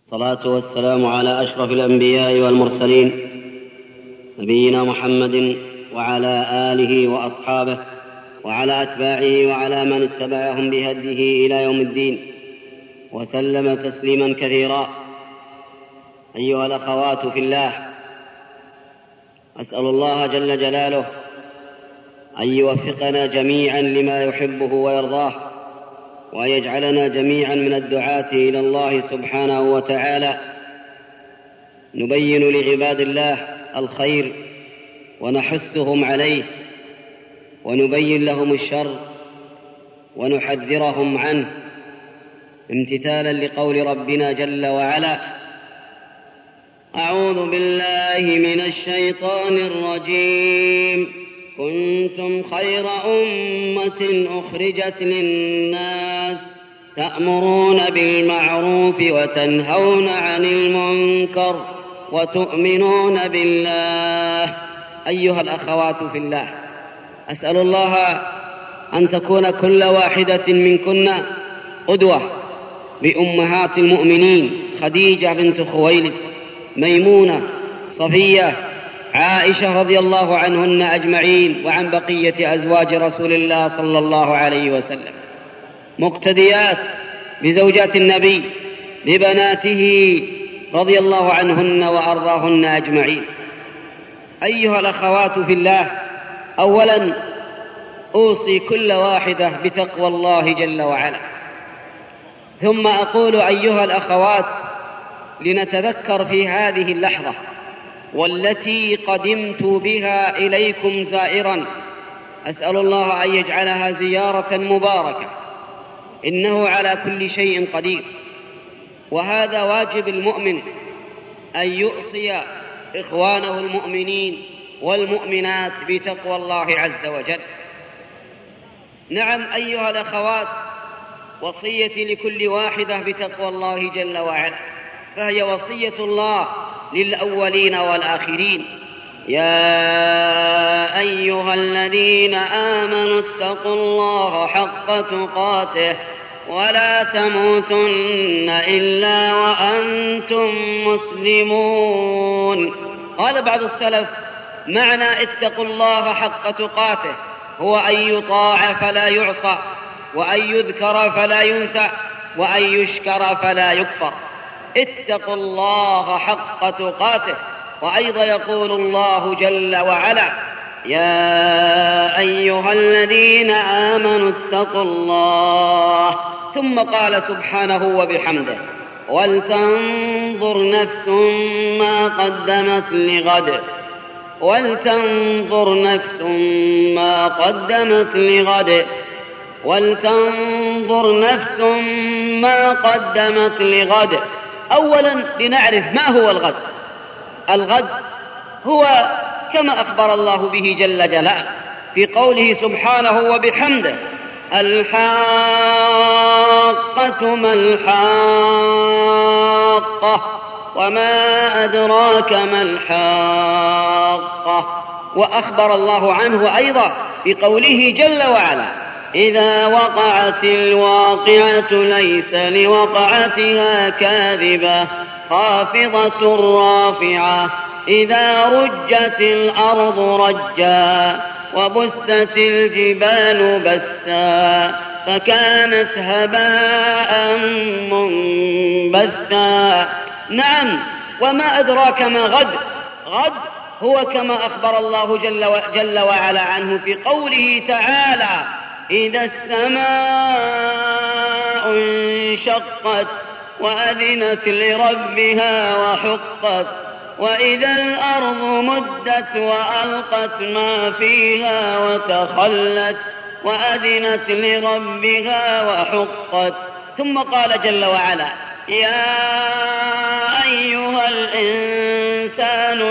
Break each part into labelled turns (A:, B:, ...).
A: الصلاة والسلام على أشرف الأنبياء والمرسلين نبينا محمد وعلى آله وأصحابه وعلى أتباعه وعلى من اتبعهم بهديه إلى يوم الدين وسلم تسليما كثيرا. أيها الأخوات في الله، أسأل الله جل جلاله أن يوفقنا جميعا لما يحبه ويرضاه، وأن يجعلنا جميعا من الدعاة إلى الله سبحانه وتعالى، نبين لعباد الله الخير ونحثهم عليه، ونبين لهم الشر ونحذرهم عنه، امتثالا لقول ربنا جل وعلا: أعوذ بالله من الشيطان الرجيم. كنتم خير أمة أخرجت للناس تأمرون بالمعروف وتنهون عن المنكر وتؤمنون بالله. أيها الأخوات في الله، أسأل الله أن تكون كل واحدة منكن قدوة بأمهات المؤمنين: خديجة بنت خويلد، ميمونة، صفية، عائشة رضي الله عنهن أجمعين، وعن بقية أزواج رسول الله صلى الله عليه وسلم، مقتديات بزوجات النبي لبناته رضي الله عنهن وأرضاهن أجمعين. أيها الأخوات في الله، أولا أوصي كل واحدة بتقوى الله جل وعلا، ثم أقول أيها الأخوات لنتذكر في هذه اللحظة والتي قدمت بها إليكم زائرا، أسأل الله أن يجعلها زيارة مباركة، إنه على كل شيء قدير، وهذا واجب المؤمن أن يوصي إخوانه المؤمنين والمؤمنات بتقوى الله عز وجل. نعم أيها الأخوات، وصيتي لكل واحدة بتقوى الله جل وعلا، فهي وصية الله للأولين والآخرين: يا أيها الذين آمنوا اتقوا الله حق تقاته ولا تموتن إلا وأنتم مسلمون. قال بعض السلف: معنى اتقوا الله حق تقاته هو أن يطاع فلا يعصى، وأن يذكر فلا ينسى، وأن يشكر فلا يكفر. اتقوا الله حق تقاته. وأيضا يقول الله جل وعلا: يا أيها الذين آمنوا اتقوا الله. ثم قال سبحانه وبحمده: ولتنظر نفس ما قدمت لغد، ولتنظر نفس ما قدمت لغد، ولتنظر نفس ما قدمت لغد. أولا لنعرف ما هو الغد. الغد هو كما أخبر الله به جل جلاله في قوله سبحانه وبحمده: الحاقة ما الحاقة وما أدراك ما الحاقة. وأخبر الله عنه أيضا في قوله جل وعلا: إذا وقعت الواقعة ليس لوقعتها كاذبة خافضة رافعة إذا رجت الأرض رجا وبست الجبال بسا فكانت هباء منبثا. نعم، وما أدراك ما غد. غد هو كما أخبر الله جل وعلا عنه في قوله تعالى: إذا السماء انشقت وأذنت لربها وحقت، وإذا الأرض مدت وألقت ما فيها وتخلت وأذنت لربها وحقت. ثم قال جل وعلا: يا أيها الإنسان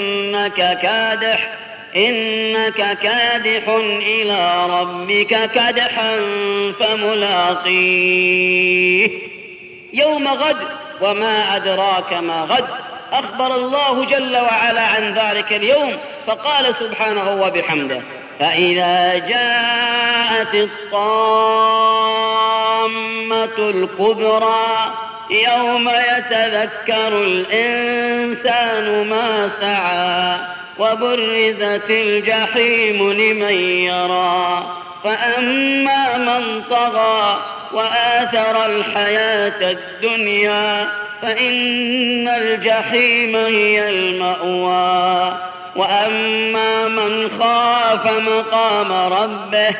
A: إنك كادح إلى ربك كدحا فملاقيه. يوم غد. وما أدراك ما غد. أخبر الله جل وعلا عن ذلك اليوم فقال سبحانه وبحمده: فإذا جاءت الطامة الكبرى يوم يتذكر الإنسان ما سعى وبرزت الجحيم لمن يرى فأما من طغى وآثر الحياة الدنيا فإن الجحيم هي المأوى وأما من خاف مقام ربه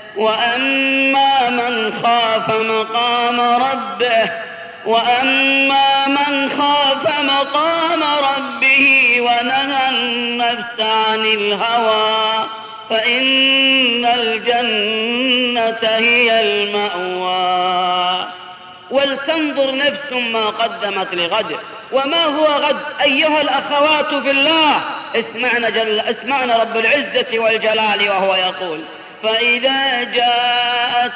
A: ونهى النفس عن الهوى فإن الجنة هي المأوى. ولتنظر نفس ما قدمت لغد. وما هو غد أيها الأخوات في الله؟ اسمعنا رب العزة والجلال وهو يقول: فإذا جاءت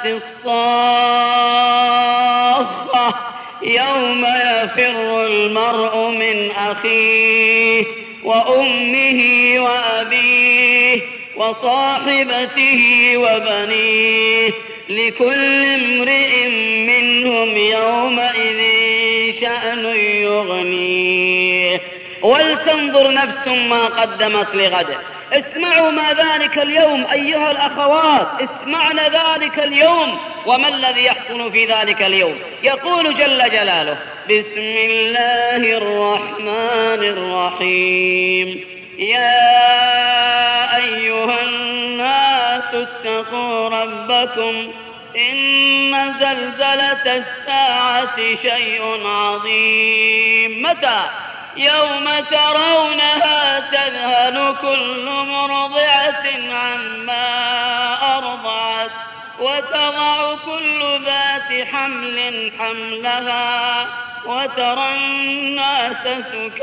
A: الصاخة يوم يفر المرء من أخيه وأمه وأبيه وصاحبته وبنيه لكل امرئ منهم يومئذ شأن يغنيه. ولتنظر نفس ما قدمت لغد. اسمعوا ما ذلك اليوم أيها الأخوات، اسمعنا ذلك اليوم وما الذي يحصل في ذلك اليوم. يقول جل جلاله: بسم الله الرحمن الرحيم. يا أيها الناس اتقوا ربكم إن زلزلة الساعة شيء عظيم. متى؟ يوم ترونها تذهل كل مرضعة عما أرضعت وتضع كل ذات حمل حملها وترى الناس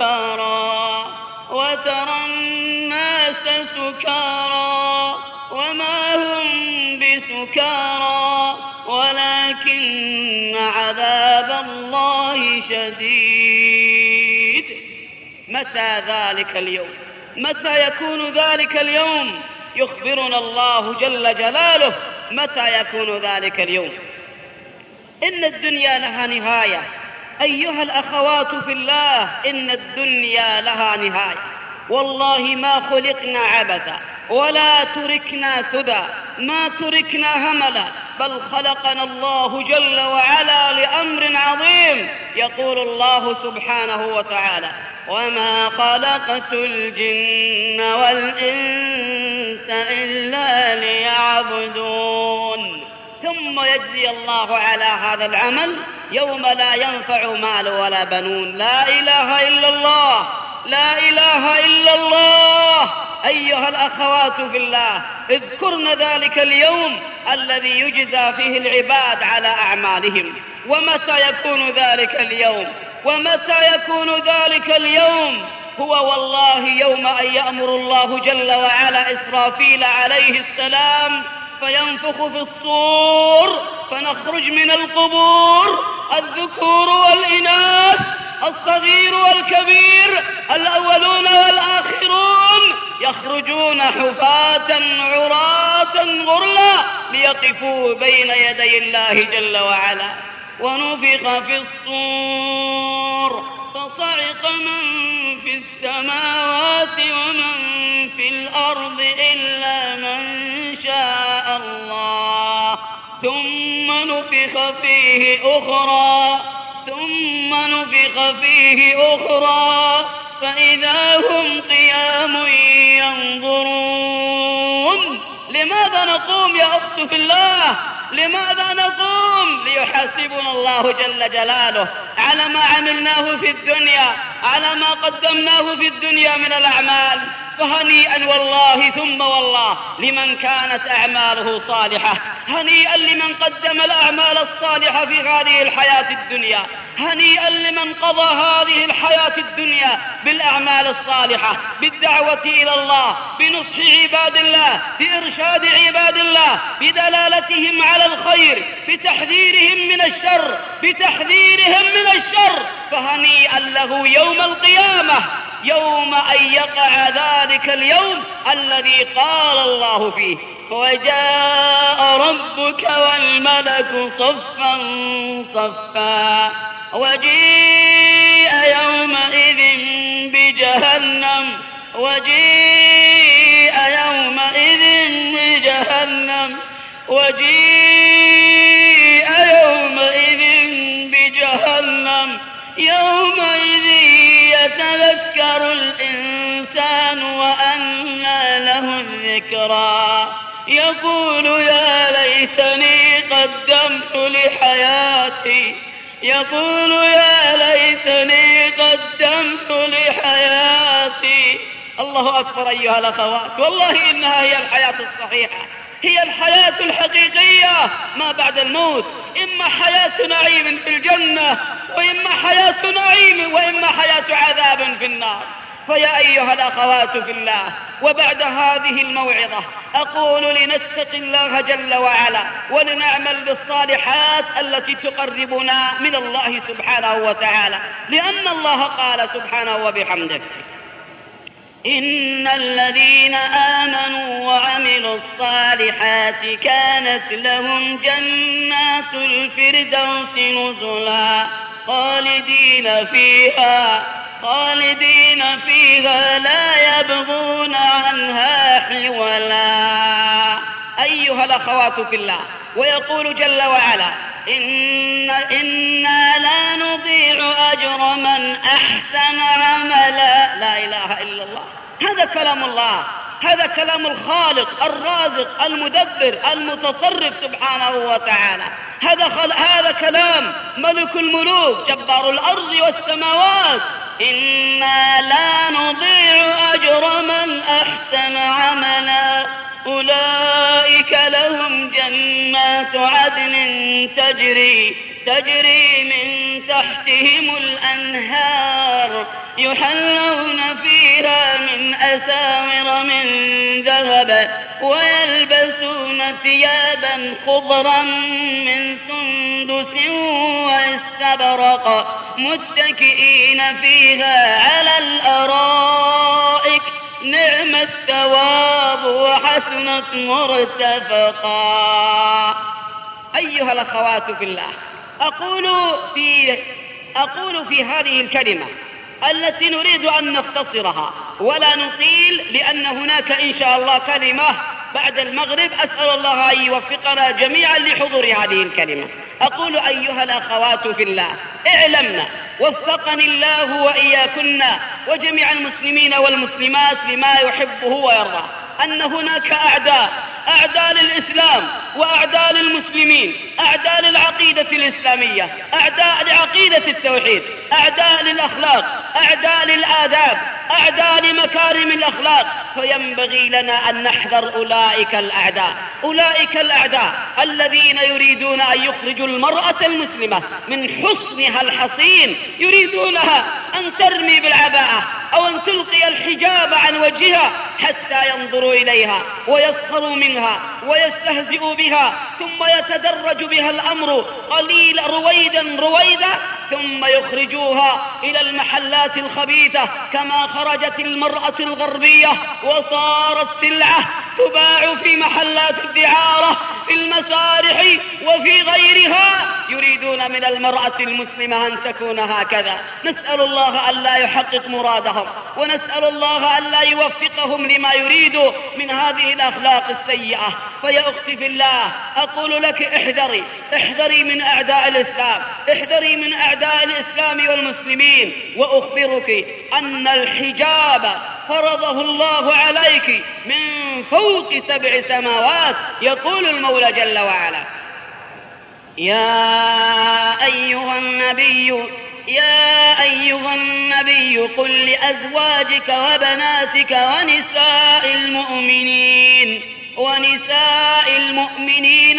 A: سكارى وما هم بسكارى ولكن عذاب الله شديد. متى ذلك اليوم؟ متى يكون ذلك اليوم؟ يخبرنا الله جل جلاله متى يكون ذلك اليوم. إن الدنيا لها نهاية أيها الأخوات في الله، إن الدنيا لها نهاية. والله ما خلقنا عبثا ولا تركنا سدى، ما تركنا هملا، بل خلقنا الله جل وعلا لأمر عظيم. يقول الله سبحانه وتعالى: وما خلقت الجن والإنس إلا ليعبدون. ثم يجزي الله على هذا العمل يوم لا ينفع مال ولا بنون. لا إله إلا الله، لا إله إلا الله. أيها الأخوات في الله، اذكرن ذلك اليوم الذي يجزى فيه العباد على أعمالهم. ومتى يكون ذلك اليوم؟ ومتى يكون ذلك اليوم؟ هو والله يوم أن يأمر الله جل وعلا إسرافيل عليه السلام فينفخ في الصور فنخرج من القبور الذكور والإناث، الصغير والكبير، الأولون والآخرون، يخرجون حفاة عراة غرلا ليقفوا بين يدي الله جل وعلا. ونفخ في الصور فصعق من في السماوات ومن في الأرض إلا من شاء الله، ثم نفخ فيه أخرى فإذا هم قيام ينظرون. لماذا نقوم يا أخت في الله؟ لماذا نقوم؟ ليحاسبنا الله جل جلاله على ما عملناه في الدنيا، على ما قدمناه في الدنيا من الأعمال. فهنيئا والله ثم والله لمن كانت أعماله صالحة، هنيئا لمن قدم الأعمال الصالحة في هذه الحياة الدنيا، هنيئا لمن قضى هذه الحياة الدنيا بالأعمال الصالحة، بالدعوة إلى الله، بنصح عباد الله، بإرشاد عباد الله، بدلالتهم على الخير، بتحذيرهم من الشر، فهنيئا له يوم القيامة، يوم أن يقع ذلك اليوم الذي قال الله فيه: وجاء ربك والملك صفا صفا.
B: وجيء يومئذ بجهنم وجيء يومئذ بجهنم وجيء يومئذ بجهنم يومئذ يتذكر الإنسان وأنى له الذكرى يقول يا ليتني قدمت لحياتي يقول يا ليتني قدمت لحياتي. الله أكبر أيها الأخوات، والله إنها هي الحياة الصحيحة، هي الحياة الحقيقية ما بعد الموت. إما حياة نعيم في الجنة وإما حياة نعيم وإما حياة عذاب في النار. فيا أيها الأخوات في الله، وبعد هذه الموعظة أقول لنتقي الله جل وعلا ولنعمل بالصالحات التي تقربنا من الله سبحانه وتعالى، لأن الله قال سبحانه وبحمده: إن الذين آمنوا وعملوا الصالحات كانت لهم جنات الفردوس نزلا خالدين فيها لا يبغون عنها حولا. أيها الأخوات في الله، ويقول جل وعلا: إنا لا نضيع أجر من أحسن عملا. لا إله إلا الله. هذا كلام الله، هذا كلام الخالق الرازق المدبر المتصرف سبحانه وتعالى. هذا كلام ملك الملوك جبار الأرض والسماوات. إنا لا نضيع أجر من أحسن عملا أولئك لهم جنات عدن تجري من تحتهم الأنهار يحلون فيها من أساور من ذهب ويلبسون ثيابا خضرا من سندس واستبرق متكئين فيها على الأرائك نعم الثواب وحسنت مرتفقا. أيها الأخوات في الله، أقول في هذه الكلمة التي نريد أن نختصرها ولا نطيل، لأن هناك إن شاء الله كلمة بعد المغرب أسأل الله أن يوفقنا جميعا لحضور هذه الكلمة. أقول أيها الأخوات في الله، اعلمنا وفقني الله وإياكن وجميع المسلمين والمسلمات لما يحبه ويرضاه، أن هناك أعداء للإسلام وأعداء للمسلمين، أعداء للعقيدة الإسلامية، أعداء لعقيدة التوحيد، أعداء للأخلاق، أعداء للآداب، أعداء لمكارم الأخلاق. فينبغي لنا أن نحذر أولئك الأعداء الذين يريدون أن يخرجوا المرأة المسلمة من حصنها الحصين، يريدونها أن ترمي بالعباءة أو أن تلقي الحجاب عن وجهها حتى ينظروا إليها ويسخروا منها ويستهزئوا بها، ثم يتدرج بها الأمر قليلا رويدا ثم يخرجوها إلى المحلات الخبيثة كما خرجت المرأة الغربية وصارت سلعة تباع في محلات الدعارة في المسارح وفي غيرها. يريدون من المرأة المسلمة أن تكون هكذا. نسأل الله أن لا يحقق مرادهم، ونسأل الله أن لا يوفقهم لما يريد من هذه الأخلاق السيئة. فيا أختي في الله، أقول لك احذري من أعداء الإسلام، احذري من أعداء الإسلام والمسلمين. وأخبرك أن الحجاب فرضه الله عليك من فوق 7 سماوات. يقول المولى جل وعلا: يا أيها النبي قل لأزواجك وبناتك ونساء المؤمنين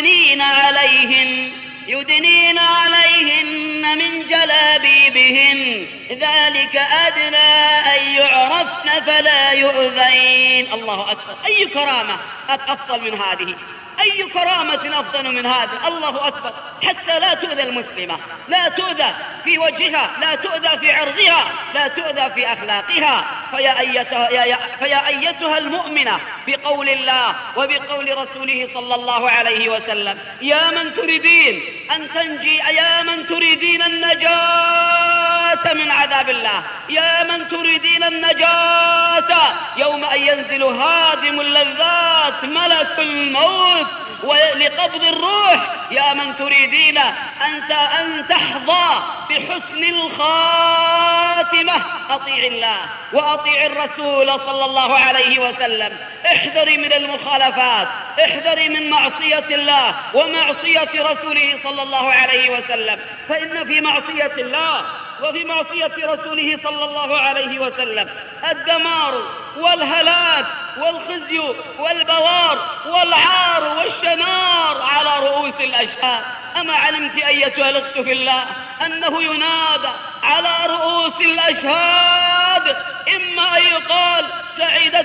B: يدنين عليهن من جلابيبهن ذلك أدنى أن يعرفن فلا يؤذين. الله أكبر. أي كرامة أفضل من هذه؟ أي كرامة أفضل من هذا؟ الله أكبر. حتى لا تؤذى المسلمة، لا تؤذى في وجهها، لا تؤذى في عرضها، لا تؤذى في أخلاقها. فيا أيتها المؤمنة بقول الله وبقول رسوله صلى الله عليه وسلم: يا من تريدين أن تنجي، يا من تريدين النجاة من عذاب الله، يا من تريدين النجاة يوم أن ينزل هادم اللذات ملك الموت ولقبض الروح، يا من تريدين أن تحظى بحسن الخاتمة، أطيع الله وأطيع الرسول صلى الله عليه وسلم. احذري من المخالفات، احذري من معصية الله ومعصية رسوله صلى الله عليه وسلم، فإن في معصية الله وفي معصية رسوله صلى الله عليه وسلم الدمار والهلاك والخزي والبوار والعار والشنار على رؤوس الأشهاد. أما علمت أيتها الأخت في الله أنه ينادى على رؤوس الأشهاد، إما أن يقال سعدت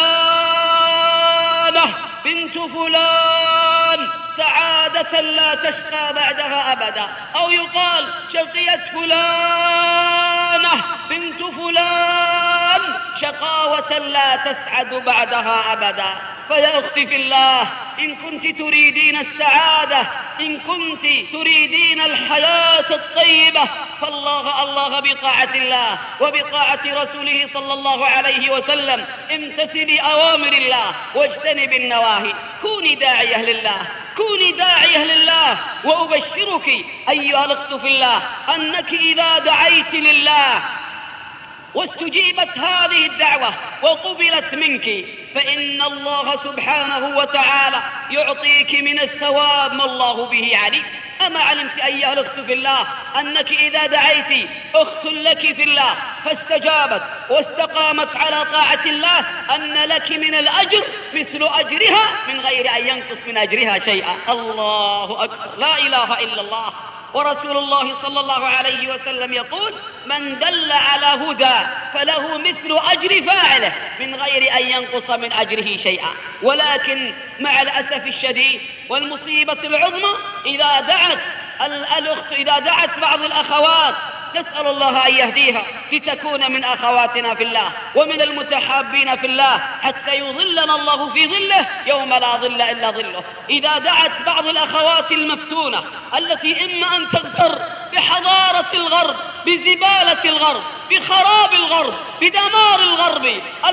B: فلانة بنت فلان سعادة لا تشقى بعدها أبدا، أو يقال شقيت فلانة بنت فلان شقاوة لا تسعد بعدها أبدا. فيا أختي في الله، إن كنت تريدين السعادة، إن كنت تريدين الحياة الطيبة، الله بطاعة الله وبطاعة رسوله صلى الله عليه وسلم. امتثلي أوامر الله واجتنبي النواهي، كوني داعية لله، كوني داعية لله. وأبشرك أيها الأخت في الله أنك إذا دعيت لله واستجيبت هذه الدعوة وقبلت منك، فإن الله سبحانه وتعالى يعطيك من الثواب ما الله به عليم. أما علمت أيها الأخت في الله أنك إذا دعيت أخت لك في الله فاستجابت واستقامت على طاعة الله أن لك من الأجر مثل أجرها من غير أن ينقص من أجرها شيئا؟ الله أكبر، لا إله إلا الله. ورسول الله صلى الله عليه وسلم يقول: من دل على هدى فله مثل أجر فاعله من غير أن ينقص من أجره شيئا. ولكن مع الأسف الشديد والمصيبة العظمى إذا دعت الأخت، إذا دعت بعض الأخوات، نسأل الله أن يهديها لتكون من أخواتنا في الله ومن المتحابين في الله حتى يظلنا الله في ظله يوم لا ظل إلا ظله. إذا دعت بعض الأخوات المفتونة التي إما أن تغتر بحضارة الغرب، بزبالة الغرب، بخراب الغرب، بدمار الغرب،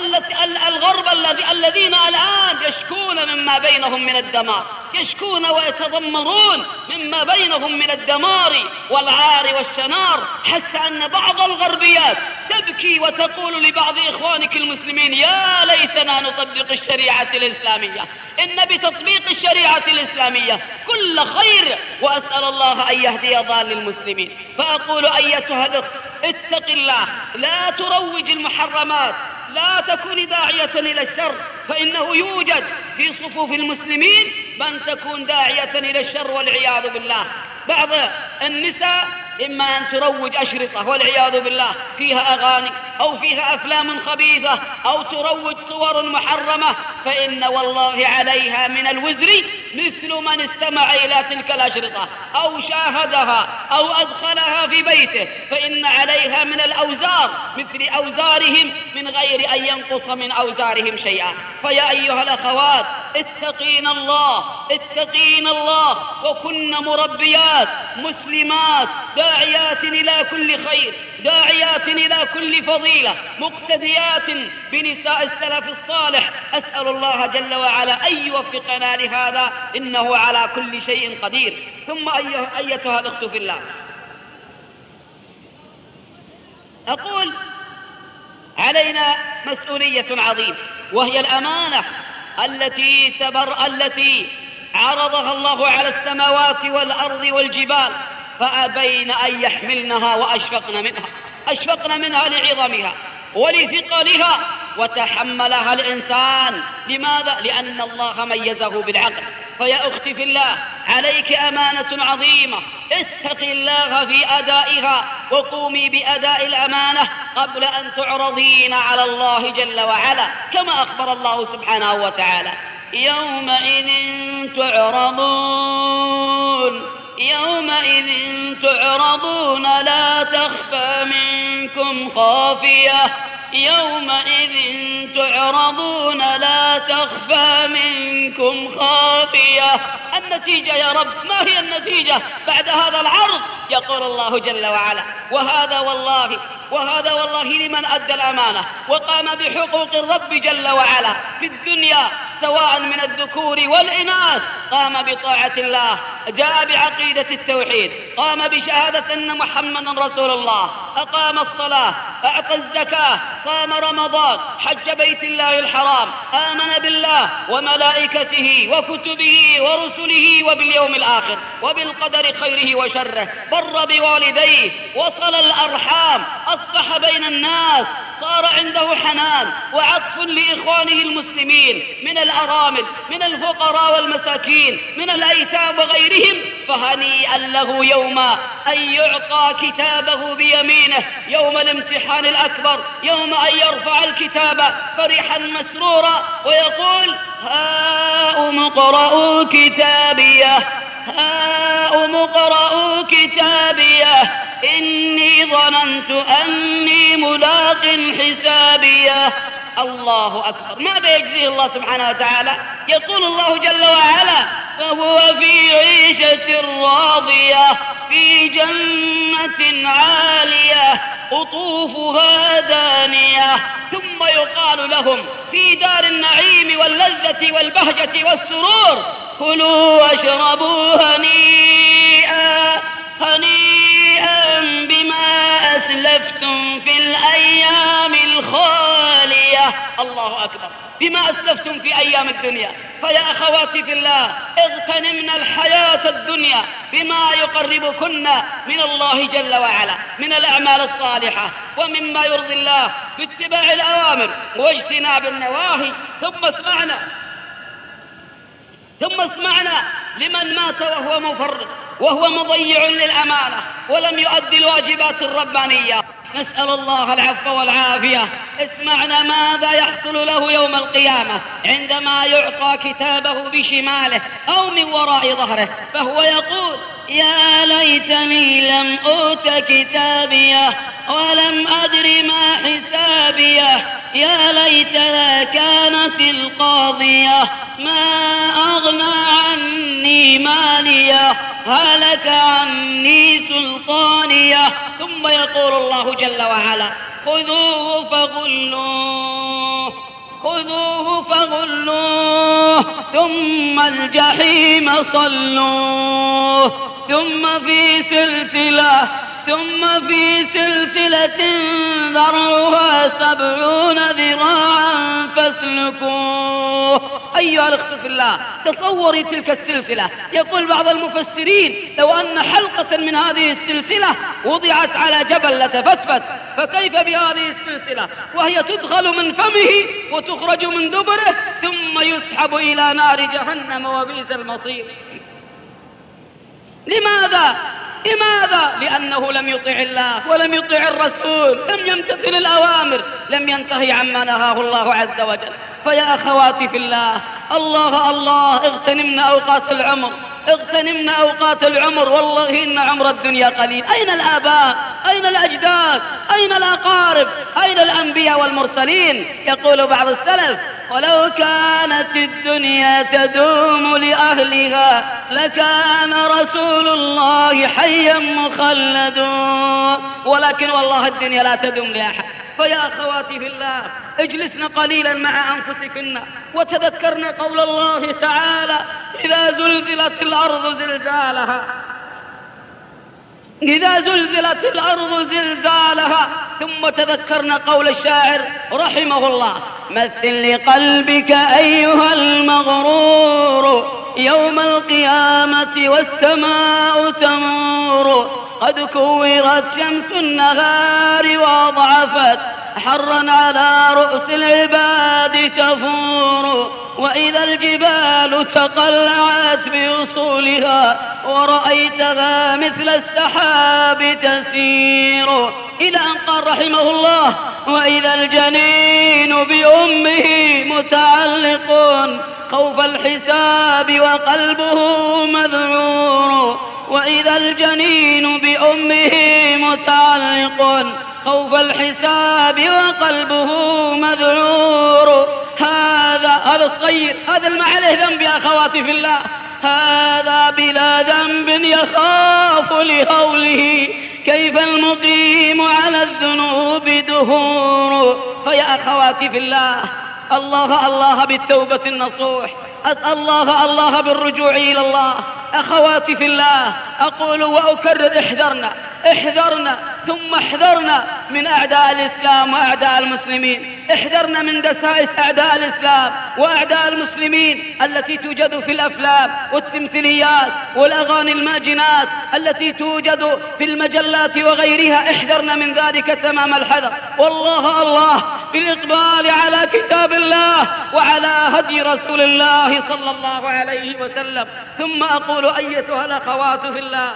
B: الذين الآن يشكون مما بينهم من الدمار، يشكون ويتضمرون مما بينهم من الدمار والعار والشنار، حتى أن بعض الغربيات تبكي وتقول لبعض إخوانك المسلمين: يا ليتنا نطبق الشريعة الإسلامية، إن بتطبيق الشريعة الإسلامية كل خير، وأسأل الله أن يهدي ضال المسلمين. فأقول أيتها الأخت اتق الله، لا تروج المحرمات، لا تكوني داعية إلى الشر، فإنه يوجد في صفوف المسلمين من تكون داعية إلى الشر والعياذ بالله. بعض النساء إما أن تروج أشرطة والعياذ بالله فيها أغاني أو فيها أفلام خبيثة أو تروج صور محرمة، فإن والله عليها من الوزر مثل من استمع إلى تلك الأشرطة أو شاهدها أو أدخلها في بيته، فإن عليها من الأوزار مثل أوزارهم من غير أن ينقص من أوزارهم شيئا. فيا أيها الأخوات اتقين الله، اتقين الله، وكن مربيات مسلمات داعيات إلى كل خير، داعيات إلى كل فضيلة، مقتديات بنساء السلف الصالح. أسأل الله جل وعلا أن يوفقنا لهذا، إنه على كل شيء قدير. ثم أيتها الأخت في الله، أقول علينا مسؤولية عظيمة، وهي الأمانة التي عرضها الله على السماوات والأرض والجبال فأبين أن يحملنها أشفقن منها لعظمها ولثقلها، وتحملها الإنسان. لماذا؟ لأن الله ميزه بالعقل. فيا أختي في الله، عليك أمانة عظيمة، اتقي الله في أدائها وقومي بأداء الأمانة قبل أن تعرضين على الله جل وعلا، كما أخبر الله سبحانه وتعالى: يومئذ تعرضون لا تخفى منكم خافية يومئذ تعرضون لا تخفى منكم خافية. النتيجة يا رب، ما هي النتيجة بعد هذا العرض؟ يقول الله جل وعلا: وهذا والله لمن أدى الأمانة وقام بحقوق الرب جل وعلا في الدنيا سواء من الذكور والإناث، قام بطاعة الله، جاء بعقيدة التوحيد، قام بشهادة أن محمدا رسول الله، أقام الصلاة، أعطى الزكاة، صام رمضان، حج بيت الله الحرام، آمن بالله وملائكته وكتبه ورسله وباليوم الآخر وبالقدر خيره وشره، بر بوالديه، وصل الأرحام، أصلح بين الناس، صار عنده حنان وعطف لإخوانه المسلمين من الأرامل، من الفقراء والمساكين، من الأيتام وغيرهم. فهنيئا له يوم أن يعطى كتابه بيمينه، يوم الامتحان الأكبر، يوم أن يرفع الكتاب فرحا مسرورا ويقول: هاؤم اقرءوا كتابيه إني ظننت أني ملاق حسابيه. الله أكبر. ماذا يجزيه الله سبحانه وتعالى؟ يقول الله جل وعلا: فهو في عيشة راضية في جنة عالية قطوفها دانية. ثم يقال لهم في دار النعيم واللذة والبهجة والسرور: كلوا واشربوا هنيئا بما أسلفتم في الأيام الخالية. الله أكبر. بما أسلفتم في أيام الدنيا. فيا أخواتي في الله، اغتنمنا الحياة الدنيا بما يقربكن من الله جل وعلا من الأعمال الصالحة ومما يرضي الله باتباع الأوامر واجتناب النواهي. ثم اسمعنا لمن مات وهو مفرط وهو مضيع للأمانة ولم يؤدي الواجبات الربانية. نسأل الله العفو والعافية. اسمعنا ماذا يحصل له يوم القيامة عندما يعطى كتابه بشماله أو من وراء ظهره، فهو يقول: يا ليتني لم أوت كتابيه ولم أدر ما حسابيه، يا ليتها كانت القاضية ما أغنى عني ماليه، هلك عني سلطانيه. ثم يقول الله جل وعلا: خذوه فغلوه ثم الجحيم صلوه ثم في سلسلة ذرعها 70 ذراعا فاسلكوه. أيها الأخوة في الله، تصوري تلك السلسلة. يقول بعض المفسرين: لو أن حلقة من هذه السلسلة وضعت على جبل لتفتفت، فكيف بهذه السلسلة وهي تدخل من فمه وتخرج من دبره ثم يسحب إلى نار جهنم وبئس المصير. لماذا؟ لأنه لم يطع الله ولم يطع الرسول، لم يمتثل الأوامر، لم ينتهي عما نهاه الله عز وجل. فيا أخواتي في الله، الله اغتنمنا أوقات العمر. والله إن عمر الدنيا قليل. أين الآباء؟ أين الأجداد؟ أين الأقارب؟ أين الأنبياء والمرسلين؟ يقول بعض السلف: ولو كانت الدنيا تدوم لأهلها لكان رسول الله حيا مخلدا. ولكن والله الدنيا لا تدوم لأحد. فيا أخواتي في الله، اجلسنا قليلا مع أنفسكن وتذكرنا قول الله تعالى: إذا زلزلت الأرض زلزالها. ثم تذكرنا قول الشاعر رحمه الله: مثل لقلبك أيها المغرور يوم القيامة والسماء تمور، قد كورت شمس النهار وأضعفت حرا على رؤوس العباد تفور، وإذا الجبال تقلعت بأصولها ورأيتها مثل السحاب تسير. إلى أن قال رحمه الله: وإذا الجنين بأمه متعلق خوف الحساب وقلبه مذعور، وإذا الجنين بأمه متعلق خوف الحساب وقلبه مذعور. هذا الصغير، هذا اللي ما عليه ذنب يا أخواتي في الله، هذا بلا ذنب يخاف لهوله، كيف المقيم على الذنوب دهور. فيا أخواتي في الله، الله بالتوبة النصوح، أسأل الله بالرجوع إلى الله. أخواتي في الله، أقول وأكرر: احذرنا ثم احذرنا من أعداء الإسلام وأعداء المسلمين، احذرنا من دسائس أعداء الإسلام وأعداء المسلمين التي توجد في الأفلام والتمثيليات والأغاني الماجنات التي توجد في المجلات وغيرها، احذرنا من ذلك تمام الحذر. والله بالإقبال على كتاب الله وعلى هدي رسول الله صلى الله عليه وسلم. ثم أقول أيتها الأخوات في الله،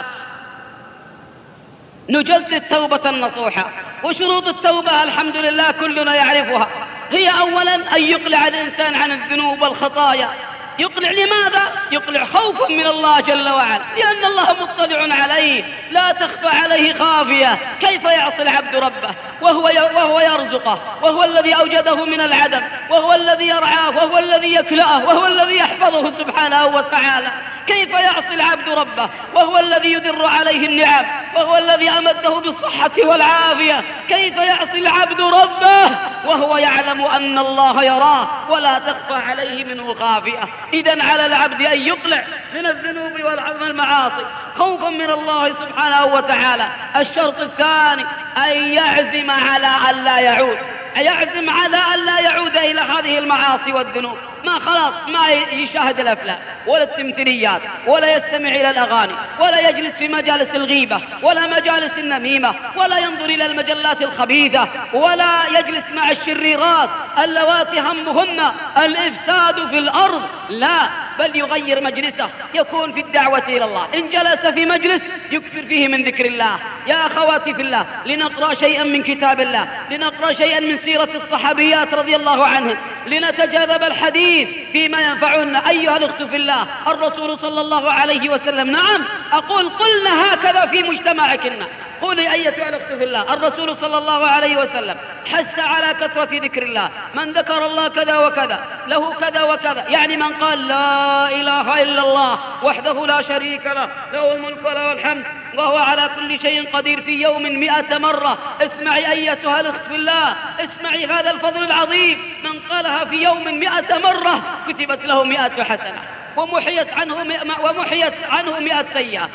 B: نجدد توبة النصوحة. وشروط التوبة الحمد لله كلنا يعرفها. هي أولا أن يقلع الإنسان عن الذنوب والخطايا. يقلع لماذا؟ يقلع خوفا من الله جل وعلا، لأن الله مطلع عليه، لا تخفى عليه خافية. كيف يعصي العبد ربه وهو يرزقه، وهو الذي أوجده من العدم، وهو الذي يرعاه، وهو الذي يكلأه، وهو الذي يحفظه سبحانه وتعالى؟ كيف يعصي العبد ربه وهو الذي يدر عليه النعم، وهو الذي أمده بالصحة والعافية؟ كيف يعصي العبد ربه وهو يعلم أن الله يراه ولا تخفى عليه منه خافية؟ إذن على العبد أن يقلع من الذنوب والمعاصي خوفا من الله سبحانه وتعالى. الشرط الثاني أن يعزم على أن لا يعود، يعزم على أن لا يعود إلى هذه المعاصي والذنوب. ما يشاهد الأفلام ولا التمثيليات، ولا يستمع إلى الأغاني، ولا يجلس في مجالس الغيبة ولا مجالس النميمة، ولا ينظر إلى المجلات الخبيثة، ولا يجلس مع الشريرات اللواتي همهن الإفساد في الأرض. لا، بل يغير مجلسه، يكون في الدعوة إلى الله. إن جلس في مجلس يكثر فيه من ذكر الله. يا أخواتي في الله، لنقرأ شيئا من كتاب الله، لنقرأ شيئا من سيرة الصحابيات رضي الله عنهم، لنتجاذب الحديث فيما ينفعنا. أيها الأخت في الله، الرسول صلى الله عليه وسلم، نعم أقول قلنا هكذا في مجتمعكنا، قولي أيتها الأخت في الله، الرسول صلى الله عليه وسلم حث على كثرة ذكر الله. من ذكر الله كذا وكذا له كذا وكذا، يعني من قال لا إله إلا الله وحده لا شريك له، له الملك وله الحمد وهو على كل شيء قدير، في يوم 100 مرة. اسمعي أيتها الأخت في الله، اسمعي هذا الفضل العظيم. من قالها في يوم 100 مرة كتبت له 100 حسنة، ومحيت عنه 100 سيئة،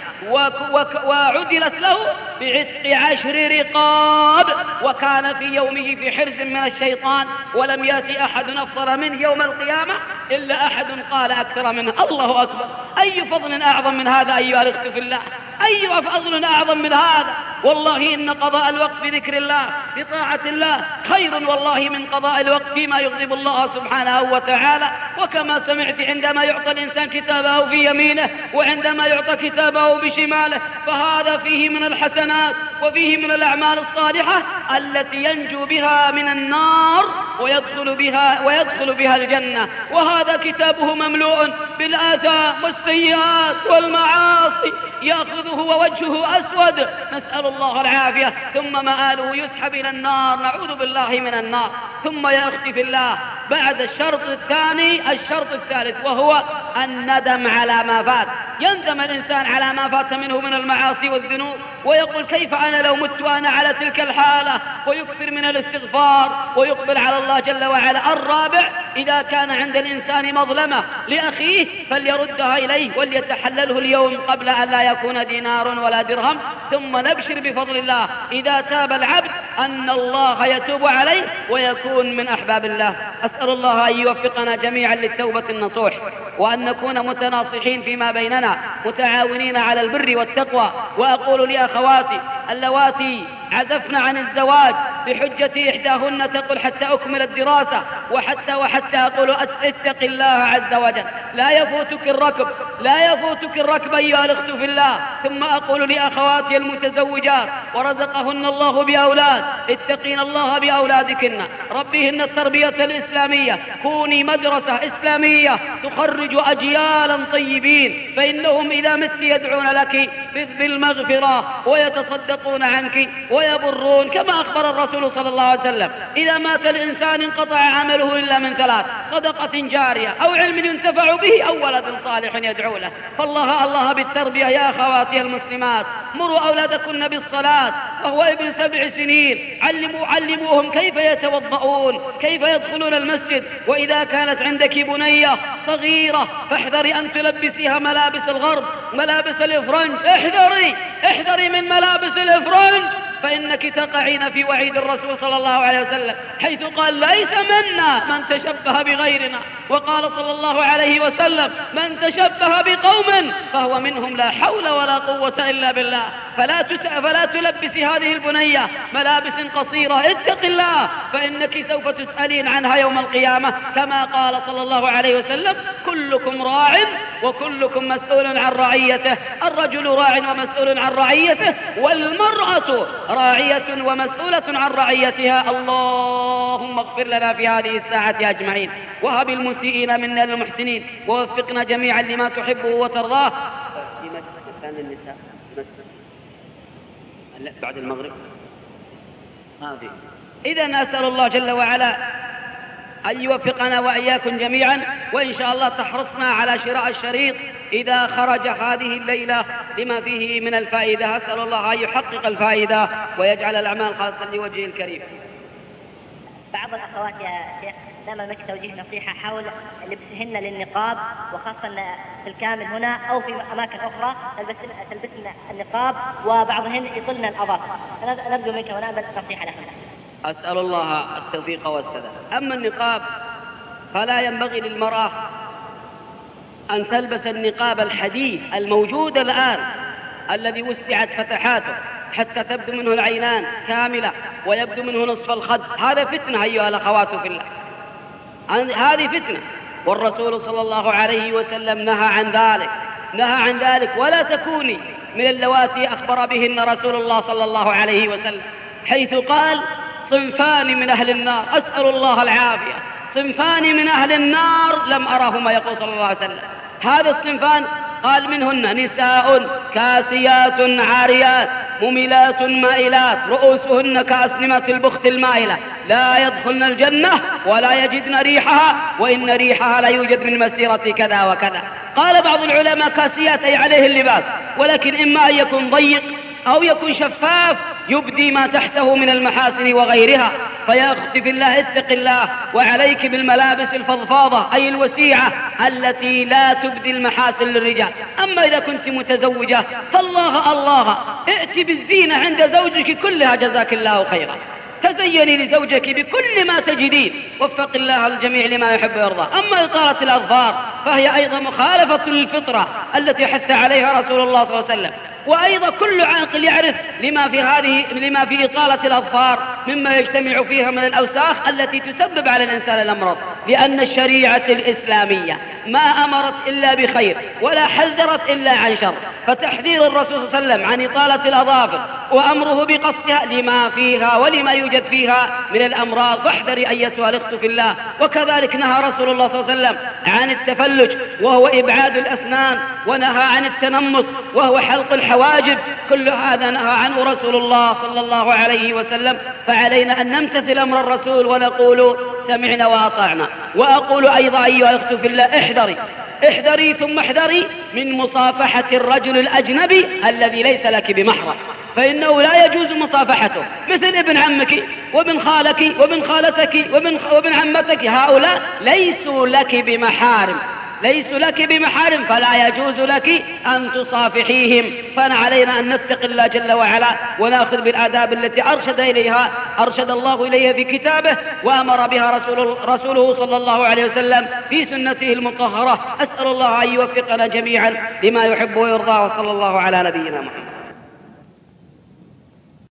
B: وعدلت له بعتق 10 رقاب، وكان في يومه في حرز من الشيطان، ولم يأتي أحد أفضل منه يوم القيامة إلا أحد قال أكثر منه. الله أكبر! أي فضل أعظم من هذا أيها الأخت في الله؟ أي فضل أعظم من هذا؟ والله إن قضاء الوقت بذكر الله بطاعة الله خير والله من قضاء الوقت فيما يغضب الله سبحانه وتعالى. وكما سمعت، عندما يعطى الإنسان كتابه في يمينه وعندما يعطى كتابه بشماله، فهذا فيه من الحسنات وفيه من الأعمال الصالحة التي ينجو بها من النار ويدخل بها الجنة. وهذا كتابه مملوء بالآثام والسيئات والمعاصي، يأخذه ووجهه أسود، نسأل الله العافية، ثم مآله يسحب إلى النار، نعوذ بالله من النار. ثم يا أختي في الله، بعد الشرط الثاني الشرط الثالث، وهو الندم على ما فات. يندم الإنسان على ما فات منه من المعاصي والذنوب، ويقول كيف أنا لو مت وأنا على تلك الحالة، ويكثر من الاستغفار ويقبل على الله جل وعلا. الرابع، إذا كان عند الإنسان مظلمة لأخيه فليردها إليه وليتحلله اليوم قبل أن لا يكون دينار ولا درهم. ثم نبشر بفضل الله إذا تاب العبد أن الله يتوب عليه ويكون من أحباب الله. أسأل الله أن يوفقنا جميعا للتوبة النصوح، وأن نكون متناصحين فيما بيننا، متعاونين على البر والتقوى. وأقول لأخواتي اللواتي عزفن عن الزواج بحجة إحداهن تقول حتى أكمل الدراسة، وحتى أقول اتق الله عز وجل، لا يفوتك الركب أيها الأخت في الله. ثم أقول لأخواتي المتزوجات ورزقهن الله بأولاد، اتقين الله بأولادكن، ربيهن التربية الإسلامية، كوني مدرسة إسلامية تخرج أجيالا طيبين، فإنهم إذا مت يدعون لك بالمغفرة ويتصدقون عنك ويبرون، كما أخبر الرسول صلى الله عليه وسلم: إذا مات الإنسان انقطع عمله إلا من ثلاث: صدقة جارية أو علم ينتفع به أو ولد صالح يدعو له. فالله بالتربية يا أخواتي المسلمات. مروا أولادكن بالصلاة وهو ابن 7 سنين، علموهم كيف يتوضؤون، كيف يدخلون المسجد. وإذا كانت عندك بنية صغيرة فاحذري أن تلبسيها ملابس الغرب، ملابس الإفرنج. احذري من ملابس الإفرنج، فإنك تقعين في وعيد الرسول صلى الله عليه وسلم، حيث قال: ليس منا من تشبه بغيرنا. وقال صلى الله عليه وسلم: من تشبه بقوم فهو منهم، لا حول ولا قوة إلا بالله. فلا تلبسي هذه البنية ملابس قصيرة. اتق الله، فإنك سوف تسألين عنها يوم القيامة، كما قال صلى الله عليه وسلم: كلكم راع وكلكم مسؤول عن رعيته. الرجل راع ومسؤول عن رعيته، والمرأة راعية ومسؤولة عن رعيتها. اللهم اغفر لنا في هذه الساعة أجمعين، وهب المسيئين منا للمحسنين، ووفقنا جميعا لما تحبه وترضاه. في مسجد كان النساء بعد المغرب ما في. إذن أسأل الله جل وعلا أن يوفقنا وإياكم جميعا، وإن شاء الله تحرصنا على شراء الشريط إذا خرج هذه الليلة لما فيه من الفائدة. أسأل الله أن يحقق الفائدة ويجعل الأعمال خالصة لوجهه الكريم.
C: بعض الأخوات يا شيخ دائما لك توجيه نصيحة حول لبسهن للنقاب، وخاصة في الكامل هنا أو في أماكن أخرى تلبسن النقاب، وبعضهن يطلن الأظافر. نرجو منك ونأمل نصيحة لكم.
B: أسأل الله التوفيق والسداد. أما النقاب فلا ينبغي للمرأة أن تلبس النقاب الحديث الموجود الآن الذي وسعت فتحاته حتى تبدو منه العينان كاملة ويبدو منه نصف الخد. هذا فتنة أيها الأخوات في الله، هذه فتنة، والرسول صلى الله عليه وسلم نهى عن ذلك. ولا تكوني من اللواتي أخبر بهن رسول الله صلى الله عليه وسلم، حيث قال: صنفان من أهل النار، أسأل الله العافية، صنفان من أهل النار لم أرهما، يقول صلى الله عليه وسلم. هذا الصنفان قال: منهن نساء كاسيات عاريات مميلات مائلات رؤوسهن كأسنمة البخت المائلة لا يدخلن الجنة ولا يجدن ريحها، وإن ريحها لا يوجد من مسيرة كذا وكذا. قال بعض العلماء: كاسيات أي عليه اللباس، ولكن إما أن يكون ضيق أو يكون شفاف يبدي ما تحته من المحاسن وغيرها. فيا أختي في الله اتق الله، وعليك بالملابس الفضفاضة أي الوسيعة التي لا تبدي المحاسن للرجال. أما إذا كنت متزوجة فالله ائت بالزينة عند زوجك كلها، جزاك الله خيرا. تزيني لزوجك بكل ما تجدين، وفق الله الجميع لما يحب ويرضى. أما إطالة الأظفار فهي أيضا مخالفة للفطرة التي حث عليها رسول الله صلى الله عليه وسلم. وأيضا كل عاقل يعرف لما في إطالة الأظفار مما يجتمع فيها من الأوساخ التي تسبب على الإنسان الأمراض، لأن الشريعة الإسلامية ما أمرت إلا بخير ولا حذرت إلا عن شر. فتحذير الرسول صلى الله عليه وسلم عن إطالة الأظافر وأمره بقصها لما فيها ولما يوجد فيها من الأمراض. فاحذري أيتها الأخت في الله. وكذلك نهى رسول الله صلى الله عليه وسلم عن التفلج وهو إبعاد الأسنان، ونهى عن التنمص وهو حلق الحواجب. كل هذا نهى عنه رسول الله صلى الله عليه وسلم. فعلينا أن نمتثل أمر الرسول ونقول سمعنا وأطعنا. وأقول أيضا أيها الأخت في الله: احذري ثم احذري من مصافحة الرجل الأجنبي الذي ليس لك بمحرم، فإنه لا يجوز مصافحته، مثل ابن عمك وابن خالك وابن خالتك وابن عمتك. هؤلاء ليسوا لك بمحارم، فلا يجوز لك أن تصافحيهم. فعلينا أن نتقي الله جل وعلا ونأخذ بالآداب التي أرشد الله إليها في كتابه، وأمر بها رسوله صلى الله عليه وسلم في سنته المطهرة. أسأل الله أن يوفقنا جميعا لما يحب ويرضى، وصلى الله على نبينا محمد.